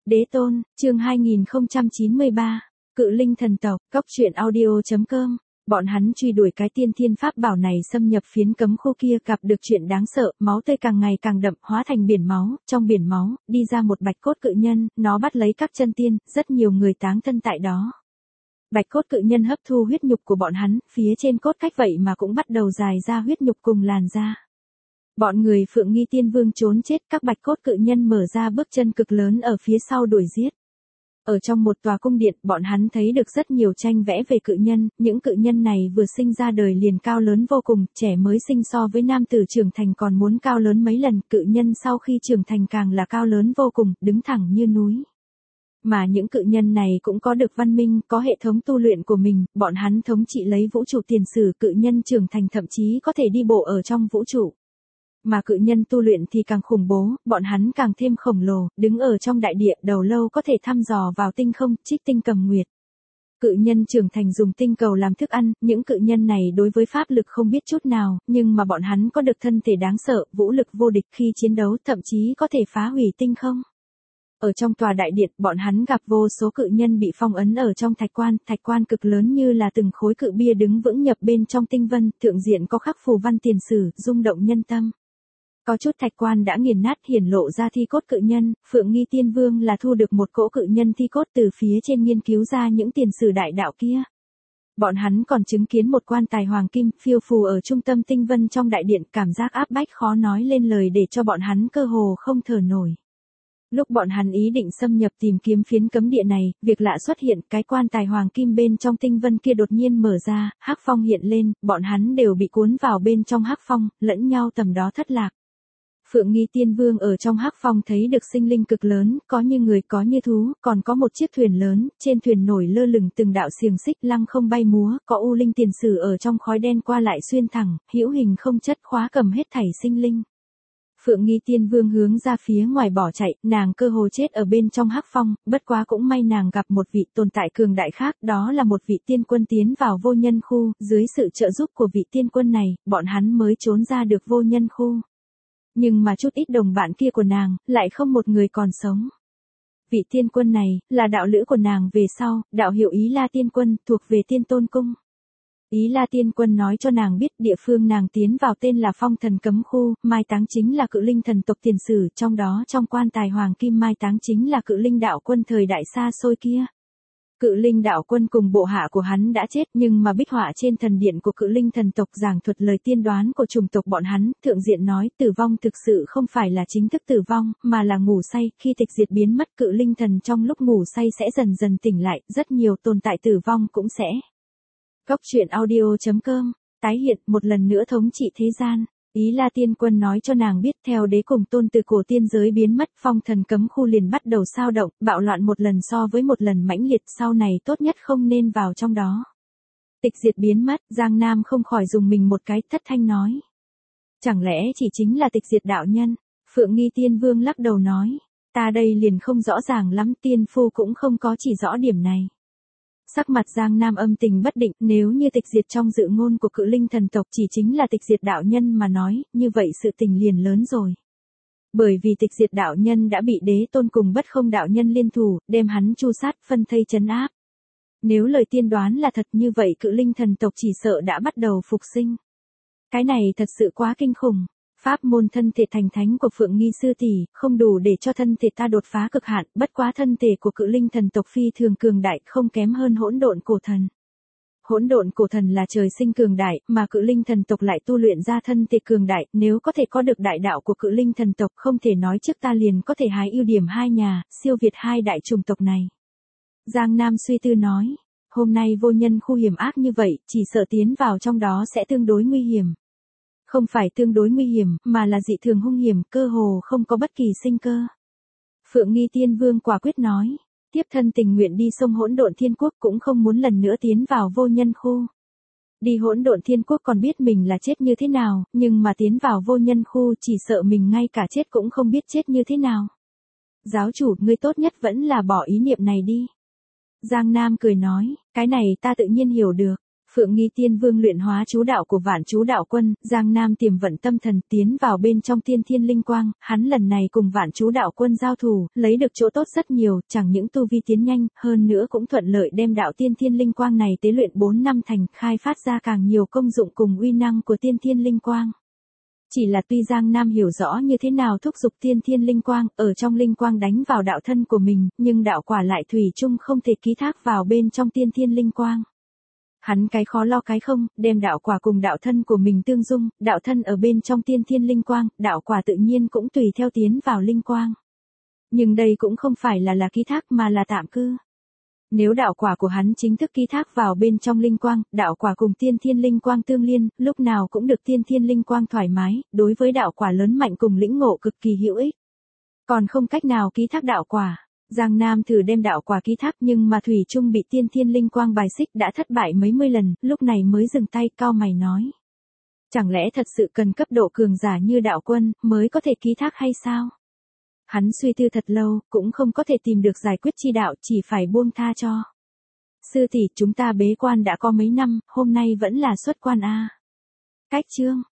Đế tôn, chương 2093, Cự linh thần tộc, Cóc truyện audio.com. Bọn hắn truy đuổi cái tiên thiên pháp bảo này xâm nhập phiến cấm khu kia, gặp được chuyện đáng sợ, máu tươi càng ngày càng đậm, hóa thành biển máu, trong biển máu, đi ra một bạch cốt cự nhân, nó bắt lấy các chân tiên, rất nhiều người táng thân tại đó. Bạch cốt cự nhân hấp thu huyết nhục của bọn hắn, phía trên cốt cách vậy mà cũng bắt đầu dài ra huyết nhục cùng làn da. Bọn người Phượng Nghi Tiên Vương trốn chết, các bạch cốt cự nhân mở ra bước chân cực lớn ở phía sau đuổi giết. Ở trong một tòa cung điện, bọn hắn thấy được rất nhiều tranh vẽ về cự nhân, những cự nhân này vừa sinh ra đời liền cao lớn vô cùng, trẻ mới sinh so với nam tử trưởng thành còn muốn cao lớn mấy lần, cự nhân sau khi trưởng thành càng là cao lớn vô cùng, đứng thẳng như núi. Mà những cự nhân này cũng có được văn minh, có hệ thống tu luyện của mình, bọn hắn thống trị lấy vũ trụ tiền sử, cự nhân trưởng thành thậm chí có thể đi bộ ở trong vũ trụ. Mà cự nhân tu luyện thì càng khủng bố, bọn hắn càng thêm khổng lồ, đứng ở trong đại địa, đầu lâu có thể thăm dò vào tinh không, trích tinh cầm nguyệt. Cự nhân trưởng thành dùng tinh cầu làm thức ăn, những cự nhân này đối với pháp lực không biết chút nào, nhưng mà bọn hắn có được thân thể đáng sợ, vũ lực vô địch khi chiến đấu, thậm chí có thể phá hủy tinh không. Ở trong tòa đại điện, bọn hắn gặp vô số cự nhân bị phong ấn ở trong thạch quan cực lớn như là từng khối cự bia đứng vững nhập bên trong tinh vân, thượng diện có khắc phù văn tiền sử, rung động nhân tâm. Có chút thạch quan đã nghiền nát, hiển lộ ra thi cốt cự nhân, Phượng Nghi Tiên Vương là thu được một cỗ cự nhân thi cốt từ phía trên nghiên cứu ra những tiền sử đại đạo kia. Bọn hắn còn chứng kiến một quan tài hoàng kim phiêu phù ở trung tâm tinh vân trong đại điện, cảm giác áp bách khó nói lên lời để cho bọn hắn cơ hồ không thở nổi. Lúc bọn hắn ý định xâm nhập tìm kiếm phiến cấm địa này, việc lạ xuất hiện, cái quan tài hoàng kim bên trong tinh vân kia đột nhiên mở ra, hắc phong hiện lên, bọn hắn đều bị cuốn vào bên trong hắc phong, lẫn nhau tầm đó thất lạc. Phượng Nghi Tiên Vương ở trong hắc phong thấy được sinh linh cực lớn, có như người có như thú, còn có một chiếc thuyền lớn, trên thuyền nổi lơ lửng từng đạo xiềng xích lăng không bay múa, có u linh tiền sử ở trong khói đen qua lại xuyên thẳng, hữu hình không chất khóa cầm hết thảy sinh linh. Phượng Nghi Tiên Vương hướng ra phía ngoài bỏ chạy, nàng cơ hồ chết ở bên trong hắc phong, bất quá cũng may nàng gặp một vị tồn tại cường đại khác, đó là một vị tiên quân tiến vào vô nhân khu, dưới sự trợ giúp của vị tiên quân này, bọn hắn mới trốn ra được vô nhân khu. Nhưng mà chút ít đồng bạn kia của nàng, lại không một người còn sống. Vị tiên quân này, là đạo lữ của nàng về sau, đạo hiệu Ý La Tiên Quân, thuộc về Tiên Tôn Cung. Ý La Tiên Quân nói cho nàng biết địa phương nàng tiến vào tên là Phong Thần Cấm Khu, mai táng chính là cự linh thần tộc tiền sử, trong đó trong quan tài hoàng kim mai táng chính là cự linh đạo quân thời đại xa xôi kia. Cự linh đạo quân cùng bộ hạ của hắn đã chết, nhưng mà bích họa trên thần điện của cự linh thần tộc giảng thuật lời tiên đoán của chủng tộc bọn hắn, thượng diện nói tử vong thực sự không phải là chính thức tử vong, mà là ngủ say, khi tịch diệt biến mất cự linh thần trong lúc ngủ say sẽ dần dần tỉnh lại, rất nhiều tồn tại tử vong cũng sẽ. Cóc truyện audio.com, tái hiện một lần nữa thống trị thế gian. Ý La Tiên Quân nói cho nàng biết theo đế cùng tôn từ cổ tiên giới biến mất, phong thần cấm khu liền bắt đầu sao động, bạo loạn một lần so với một lần mãnh liệt, sau này tốt nhất không nên vào trong đó. Tịch diệt biến mất, Giang Nam không khỏi dùng mình một cái, thất thanh nói. Chẳng lẽ chỉ chính là tịch diệt đạo nhân? Phượng Nghi Tiên Vương lắc đầu nói. Ta đây liền không rõ ràng lắm, tiên phu cũng không có chỉ rõ điểm này. Sắc mặt Giang Nam âm tình bất định, nếu như tịch diệt trong dự ngôn của cự linh thần tộc chỉ chính là tịch diệt đạo nhân mà nói, như vậy sự tình liền lớn rồi. Bởi vì tịch diệt đạo nhân đã bị đế tôn cùng bất không đạo nhân liên thủ, đem hắn chu sát, phân thây trấn áp. Nếu lời tiên đoán là thật như vậy cự linh thần tộc chỉ sợ đã bắt đầu phục sinh. Cái này thật sự quá kinh khủng. Pháp môn thân thể thành thánh của Phượng Nghi sư tỷ, không đủ để cho thân thể ta đột phá cực hạn, bất quá thân thể của cự linh thần tộc phi thường cường đại, không kém hơn hỗn độn cổ thần. Hỗn độn cổ thần là trời sinh cường đại, mà cự linh thần tộc lại tu luyện ra thân thể cường đại, nếu có thể có được đại đạo của cự linh thần tộc, không thể nói trước ta liền có thể hái ưu điểm hai nhà, siêu việt hai đại chủng tộc này. Giang Nam suy tư nói, hôm nay vô nhân khu hiểm ác như vậy, chỉ sợ tiến vào trong đó sẽ tương đối nguy hiểm. Không phải tương đối nguy hiểm, mà là dị thường hung hiểm, cơ hồ không có bất kỳ sinh cơ. Phượng Nghi Tiên Vương quả quyết nói, tiếp thân tình nguyện đi sông hỗn độn thiên quốc cũng không muốn lần nữa tiến vào vô nhân khu. Đi hỗn độn thiên quốc còn biết mình là chết như thế nào, nhưng mà tiến vào vô nhân khu chỉ sợ mình ngay cả chết cũng không biết chết như thế nào. Giáo chủ, ngươi tốt nhất vẫn là bỏ ý niệm này đi. Giang Nam cười nói, cái này ta tự nhiên hiểu được. Phượng Nghi Tiên Vương luyện hóa chú đạo của Vạn Chú Đạo Quân, Giang Nam tiềm vận tâm thần tiến vào bên trong tiên thiên linh quang, hắn lần này cùng Vạn Chú Đạo Quân giao thủ, lấy được chỗ tốt rất nhiều, chẳng những tu vi tiến nhanh, hơn nữa cũng thuận lợi đem đạo tiên thiên linh quang này tế luyện 4 năm thành, khai phát ra càng nhiều công dụng cùng uy năng của tiên thiên linh quang. Chỉ là tuy Giang Nam hiểu rõ như thế nào thúc giục tiên thiên linh quang, ở trong linh quang đánh vào đạo thân của mình, nhưng đạo quả lại thủy chung không thể ký thác vào bên trong tiên thiên linh quang. Hắn cái khó lo cái không, đem đạo quả cùng đạo thân của mình tương dung, đạo thân ở bên trong tiên thiên linh quang, đạo quả tự nhiên cũng tùy theo tiến vào linh quang. Nhưng đây cũng không phải là ký thác mà là tạm cư. Nếu đạo quả của hắn chính thức ký thác vào bên trong linh quang, đạo quả cùng tiên thiên linh quang tương liên, lúc nào cũng được tiên thiên linh quang thoải mái, đối với đạo quả lớn mạnh cùng lĩnh ngộ cực kỳ hữu ích. Còn không cách nào ký thác đạo quả. Giang Nam thử đem đạo quả ký thác nhưng mà thủy chung bị tiên thiên linh quang bài xích đã thất bại mấy mươi lần, lúc này mới dừng tay cau mày nói. Chẳng lẽ thật sự cần cấp độ cường giả như đạo quân mới có thể ký thác hay sao? Hắn suy tư thật lâu, cũng không có thể tìm được giải quyết chi đạo, chỉ phải buông tha cho. Sư tỷ, chúng ta bế quan đã có mấy năm, hôm nay vẫn là xuất quan a. Cách chương